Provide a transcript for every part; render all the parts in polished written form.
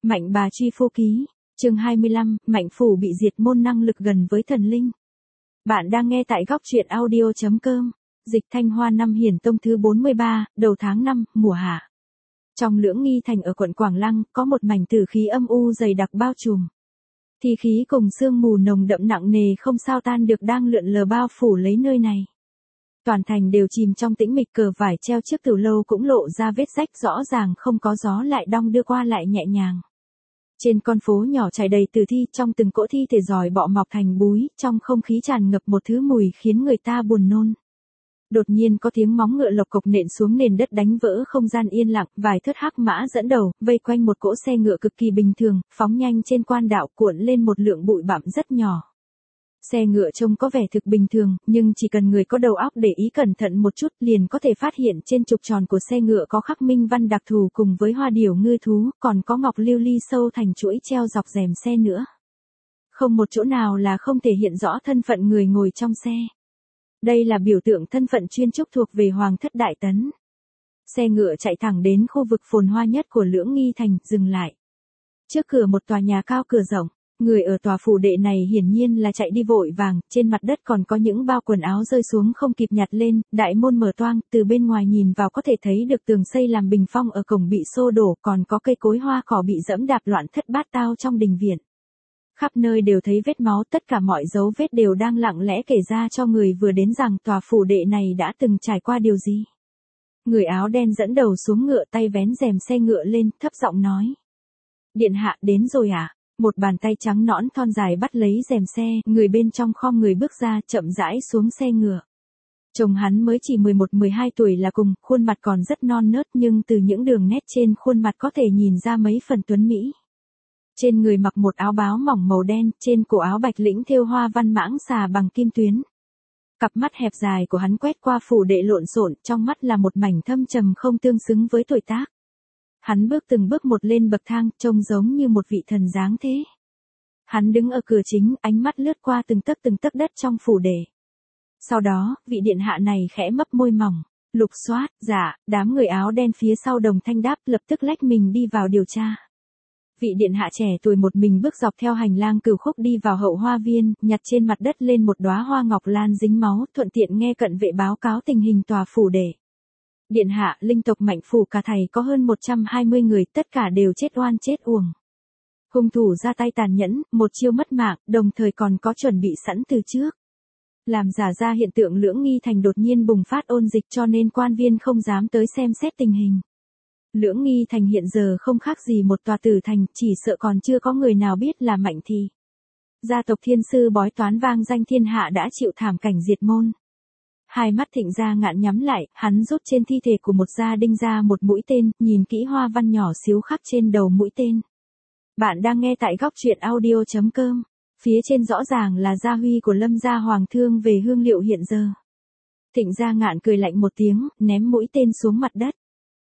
Mạnh bà truy phu ký, chương 25, Mạnh phủ bị diệt môn năng lực gần với thần linh. Bạn đang nghe tại góc truyện audio.com, dịch Thanh Hoa năm Hiển Tông thứ 43, đầu tháng 5, mùa hạ. Trong Lưỡng Nghi Thành ở quận Quảng Lăng, có một mảnh tử khí âm u dày đặc bao trùm. Thi khí cùng sương mù nồng đậm nặng nề không sao tan được đang lượn lờ bao phủ lấy nơi này. Toàn thành đều chìm trong tĩnh mịch, cờ vải treo trước từ lâu cũng lộ ra vết rách rõ ràng, không có gió lại đong đưa qua lại nhẹ nhàng. Trên con phố nhỏ trải đầy tử thi, trong từng cỗ thi thể giòi bọ mọc thành búi, trong không khí tràn ngập một thứ mùi khiến người ta buồn nôn. Đột nhiên có tiếng móng ngựa lộc cộc nện xuống nền đất đánh vỡ không gian yên lặng, vài thớt hắc mã dẫn đầu, vây quanh một cỗ xe ngựa cực kỳ bình thường, phóng nhanh trên quan đạo cuộn lên một lượng bụi bặm rất nhỏ. Xe ngựa trông có vẻ thực bình thường, nhưng chỉ cần người có đầu óc để ý cẩn thận một chút liền có thể phát hiện trên trục tròn của xe ngựa có khắc minh văn đặc thù cùng với hoa điểu ngư thú, còn có ngọc lưu ly sâu thành chuỗi treo dọc rèm xe nữa. Không một chỗ nào là không thể hiện rõ thân phận người ngồi trong xe. Đây là biểu tượng thân phận chuyên trúc thuộc về Hoàng thất Đại Tấn. Xe ngựa chạy thẳng đến khu vực phồn hoa nhất của Lưỡng Nghi Thành, dừng lại. Trước cửa một tòa nhà cao cửa rộng. Người ở tòa phủ đệ này hiển nhiên là chạy đi vội vàng, trên mặt đất còn có những bao quần áo rơi xuống không kịp nhặt lên, đại môn mở toang, từ bên ngoài nhìn vào có thể thấy được tường xây làm bình phong ở cổng bị xô đổ, còn có cây cối hoa cỏ bị dẫm đạp loạn thất bát tao trong đình viện. Khắp nơi đều thấy vết máu, tất cả mọi dấu vết đều đang lặng lẽ kể ra cho người vừa đến rằng tòa phủ đệ này đã từng trải qua điều gì. Người áo đen dẫn đầu xuống ngựa, tay vén rèm xe ngựa lên, thấp giọng nói: "Điện hạ đến rồi à?" Một bàn tay trắng nõn thon dài bắt lấy rèm xe, người bên trong khom người bước ra, chậm rãi xuống xe ngựa. Chồng hắn mới chỉ 11-12 tuổi là cùng, khuôn mặt còn rất non nớt nhưng từ những đường nét trên khuôn mặt có thể nhìn ra mấy phần tuấn mỹ. Trên người mặc một áo báo mỏng màu đen, trên cổ áo bạch lĩnh thêu hoa văn mãng xà bằng kim tuyến. Cặp mắt hẹp dài của hắn quét qua phủ đệ lộn xộn, trong mắt là một mảnh thâm trầm không tương xứng với tuổi tác. Hắn bước từng bước một lên bậc thang, trông giống như một vị thần dáng thế. Hắn đứng ở cửa chính, ánh mắt lướt qua từng tấc đất trong phủ đệ. Sau đó, vị điện hạ này khẽ mấp môi mỏng, lục soát, dạ, đám người áo đen phía sau đồng thanh đáp, lập tức lách mình đi vào điều tra. Vị điện hạ trẻ tuổi một mình bước dọc theo hành lang cửu khúc đi vào hậu hoa viên, nhặt trên mặt đất lên một đóa hoa ngọc lan dính máu, thuận tiện nghe cận vệ báo cáo tình hình tòa phủ đệ. Điện hạ, linh tộc Mạnh phủ cả thầy có hơn 120 người, tất cả đều chết oan chết uổng. Hung thủ ra tay tàn nhẫn, một chiêu mất mạng, đồng thời còn có chuẩn bị sẵn từ trước. Làm giả ra hiện tượng Lưỡng Nghi Thành đột nhiên bùng phát ôn dịch cho nên quan viên không dám tới xem xét tình hình. Lưỡng Nghi Thành hiện giờ không khác gì một tòa tử thành, chỉ sợ còn chưa có người nào biết là Mạnh thì. Gia tộc thiên sư bói toán vang danh thiên hạ đã chịu thảm cảnh diệt môn. Hai mắt Thịnh Gia Ngạn nhắm lại, hắn rút trên thi thể của một gia đinh ra một mũi tên, nhìn kỹ hoa văn nhỏ xíu khắc trên đầu mũi tên. Bạn đang nghe tại góc truyện audio.com, phía trên rõ ràng là gia huy của Lâm gia hoàng thương về hương liệu hiện giờ. Thịnh Gia Ngạn cười lạnh một tiếng, ném mũi tên xuống mặt đất.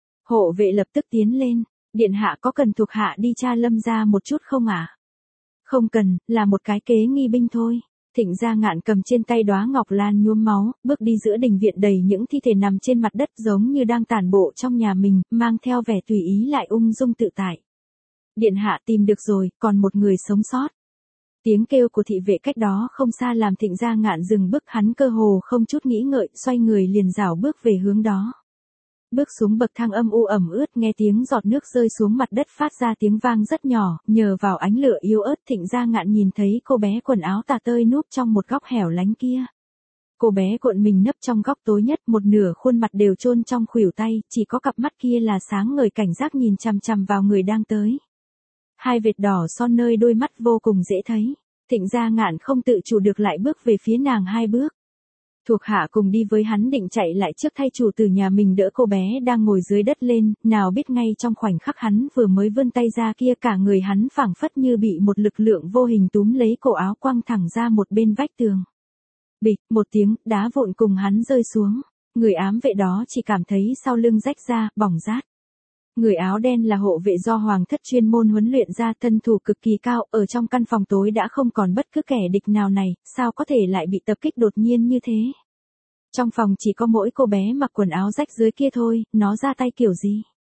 Hộ vệ lập tức tiến lên, điện hạ có cần thuộc hạ đi tra Lâm gia một chút không ạ? Không cần, là một cái kế nghi binh thôi. Thịnh Gia Ngạn cầm trên tay đóa ngọc lan nhuốm máu, bước đi giữa đình viện đầy những thi thể nằm trên mặt đất giống như đang tản bộ trong nhà mình, mang theo vẻ tùy ý lại ung dung tự tại. Điện hạ tìm được rồi, còn một người sống sót. Tiếng kêu của thị vệ cách đó không xa làm Thịnh Gia Ngạn dừng bước, hắn cơ hồ không chút nghĩ ngợi, xoay người liền rảo bước về hướng đó. Bước xuống bậc thang âm u ẩm ướt, nghe tiếng giọt nước rơi xuống mặt đất phát ra tiếng vang rất nhỏ, nhờ vào ánh lửa yếu ớt Thịnh Gia Ngạn nhìn thấy cô bé quần áo tà tơi núp trong một góc hẻo lánh kia. Cô bé cuộn mình nấp trong góc tối nhất, một nửa khuôn mặt đều chôn trong khuỷu tay, chỉ có cặp mắt kia là sáng ngời cảnh giác nhìn chằm chằm vào người đang tới. Hai vệt đỏ son nơi đôi mắt vô cùng dễ thấy. Thịnh Gia Ngạn không tự chủ được lại bước về phía nàng hai bước. Thuộc hạ cùng đi với hắn định chạy lại trước thay chủ từ nhà mình đỡ cô bé đang ngồi dưới đất lên, nào biết ngay trong khoảnh khắc hắn vừa mới vươn tay ra kia cả người hắn phảng phất như bị một lực lượng vô hình túm lấy cổ áo quăng thẳng ra một bên vách tường. Bịch, một tiếng, đá vụn cùng hắn rơi xuống, người ám vệ đó chỉ cảm thấy sau lưng rách ra, bỏng rát. Người áo đen là hộ vệ do hoàng thất chuyên môn huấn luyện ra, thân thủ cực kỳ cao, ở trong căn phòng tối đã không còn bất cứ kẻ địch nào này, sao có thể lại bị tập kích đột nhiên như thế. Trong phòng chỉ có mỗi cô bé mặc quần áo rách dưới kia thôi, nó ra tay kiểu gì?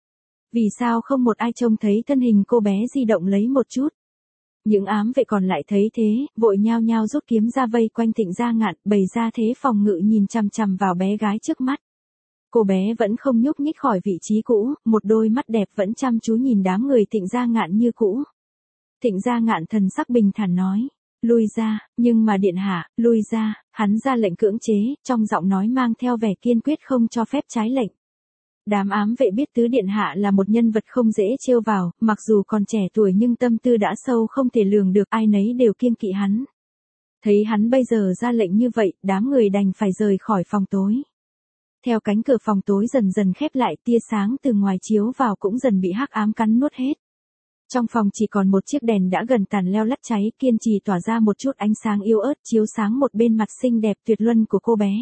Vì sao không một ai trông thấy thân hình cô bé di động lấy một chút? Những ám vệ còn lại thấy thế, vội nhao nhao rút kiếm ra vây quanh Thịnh Gia Ngạn, bày ra thế phòng ngự nhìn chằm chằm vào bé gái trước mắt. Cô bé vẫn không nhúc nhích khỏi vị trí cũ, một đôi mắt đẹp vẫn chăm chú nhìn đám người Thịnh Gia Ngạn như cũ. Thịnh Gia Ngạn thần sắc bình thản nói, lui ra, nhưng mà điện hạ, lui ra, hắn ra lệnh cưỡng chế, trong giọng nói mang theo vẻ kiên quyết không cho phép trái lệnh. Đám ám vệ biết tứ điện hạ là một nhân vật không dễ trêu vào, mặc dù còn trẻ tuổi nhưng tâm tư đã sâu không thể lường được, ai nấy đều kiêng kỵ hắn. Thấy hắn bây giờ ra lệnh như vậy, đám người đành phải rời khỏi phòng tối. Theo cánh cửa phòng tối dần dần khép lại, tia sáng từ ngoài chiếu vào cũng dần bị hắc ám cắn nuốt hết. Trong phòng chỉ còn một chiếc đèn đã gần tàn leo lắt cháy, kiên trì tỏa ra một chút ánh sáng yếu ớt chiếu sáng một bên mặt xinh đẹp tuyệt luân của cô bé.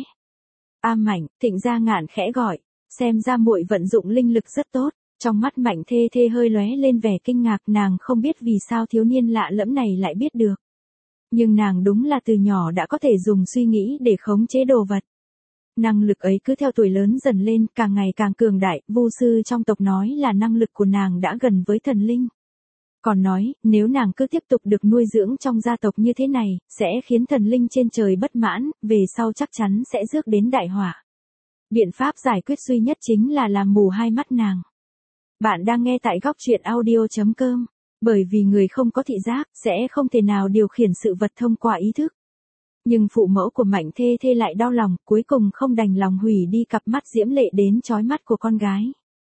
Mạnh, Thịnh Gia Ngạn khẽ gọi, xem ra muội vận dụng linh lực rất tốt. Trong mắt Mạnh Thê Thê hơi lóe lên vẻ kinh ngạc, nàng không biết vì sao thiếu niên lạ lẫm này lại biết được. Nhưng nàng đúng là từ nhỏ đã có thể dùng suy nghĩ để khống chế đồ vật. Năng lực ấy cứ theo tuổi lớn dần lên, càng ngày càng cường đại, vu sư trong tộc nói là năng lực của nàng đã gần với thần linh. Còn nói, nếu nàng cứ tiếp tục được nuôi dưỡng trong gia tộc như thế này, sẽ khiến thần linh trên trời bất mãn, về sau chắc chắn sẽ rước đến đại họa. Biện pháp giải quyết duy nhất chính là làm mù hai mắt nàng. Bạn đang nghe tại góc truyện audio.com. Bởi vì người không có thị giác, sẽ không thể nào điều khiển sự vật thông qua ý thức. Nhưng phụ mẫu của Mạnh Thê Thê lại đau lòng, cuối cùng không đành lòng hủy đi cặp mắt diễm lệ đến chói mắt của con gái.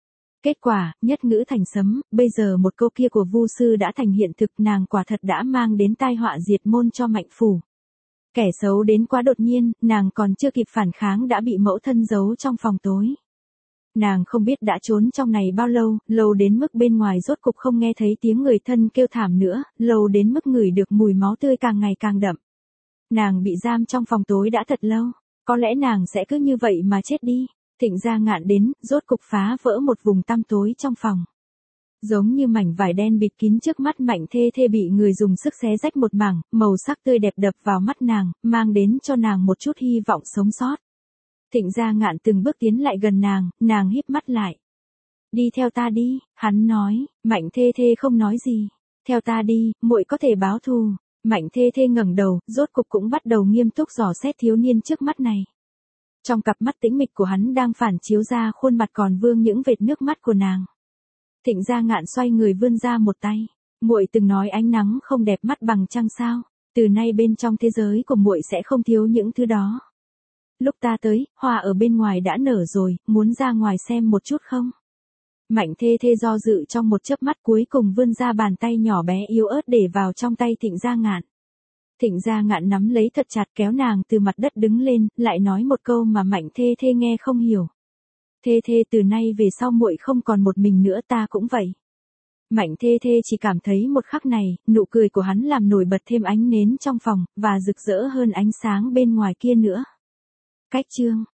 Kết quả, nhất ngữ thành sấm, bây giờ một câu kia của vu sư đã thành hiện thực, nàng quả thật đã mang đến tai họa diệt môn cho Mạnh phủ. Kẻ xấu đến quá đột nhiên, nàng còn chưa kịp phản kháng đã bị mẫu thân giấu trong phòng tối. Nàng không biết đã trốn trong này bao lâu, lâu đến mức bên ngoài rốt cục không nghe thấy tiếng người thân kêu thảm nữa, lâu đến mức ngửi được mùi máu tươi càng ngày càng đậm. Nàng bị giam trong phòng tối đã thật lâu, có lẽ nàng sẽ cứ như vậy mà chết đi. Thịnh Gia Ngạn đến, rốt cục phá vỡ một vùng tăm tối trong phòng. Giống như mảnh vải đen bịt kín trước mắt Mạnh Thê Thê bị người dùng sức xé rách một mảng, màu sắc tươi đẹp đập vào mắt nàng, mang đến cho nàng một chút hy vọng sống sót. Thịnh Gia Ngạn từng bước tiến lại gần nàng híp mắt lại. Đi theo ta đi, hắn nói. Mạnh Thê Thê không nói gì. Theo ta đi, muội có thể báo thù. Mạnh Thê Thê ngẩng đầu, rốt cục cũng bắt đầu nghiêm túc dò xét thiếu niên trước mắt này. Trong cặp mắt tĩnh mịch của hắn đang phản chiếu ra khuôn mặt còn vương những vệt nước mắt của nàng. Thịnh Gia Ngạn xoay người vươn ra một tay. Muội từng nói ánh nắng không đẹp mắt bằng trăng sao? Từ nay bên trong thế giới của muội sẽ không thiếu những thứ đó. Lúc ta tới, hoa ở bên ngoài đã nở rồi, muốn ra ngoài xem một chút không? Mạnh Thê Thê do dự trong một chớp mắt, cuối cùng vươn ra bàn tay nhỏ bé yếu ớt để vào trong tay Thịnh Gia Ngạn. Thịnh Gia Ngạn nắm lấy thật chặt, kéo nàng từ mặt đất đứng lên, lại nói một câu mà Mạnh Thê Thê nghe không hiểu. Thê Thê, từ nay về sau muội không còn một mình nữa, ta cũng vậy. Mạnh Thê Thê chỉ cảm thấy một khắc này, nụ cười của hắn làm nổi bật thêm ánh nến trong phòng, và rực rỡ hơn ánh sáng bên ngoài kia nữa. Cách chương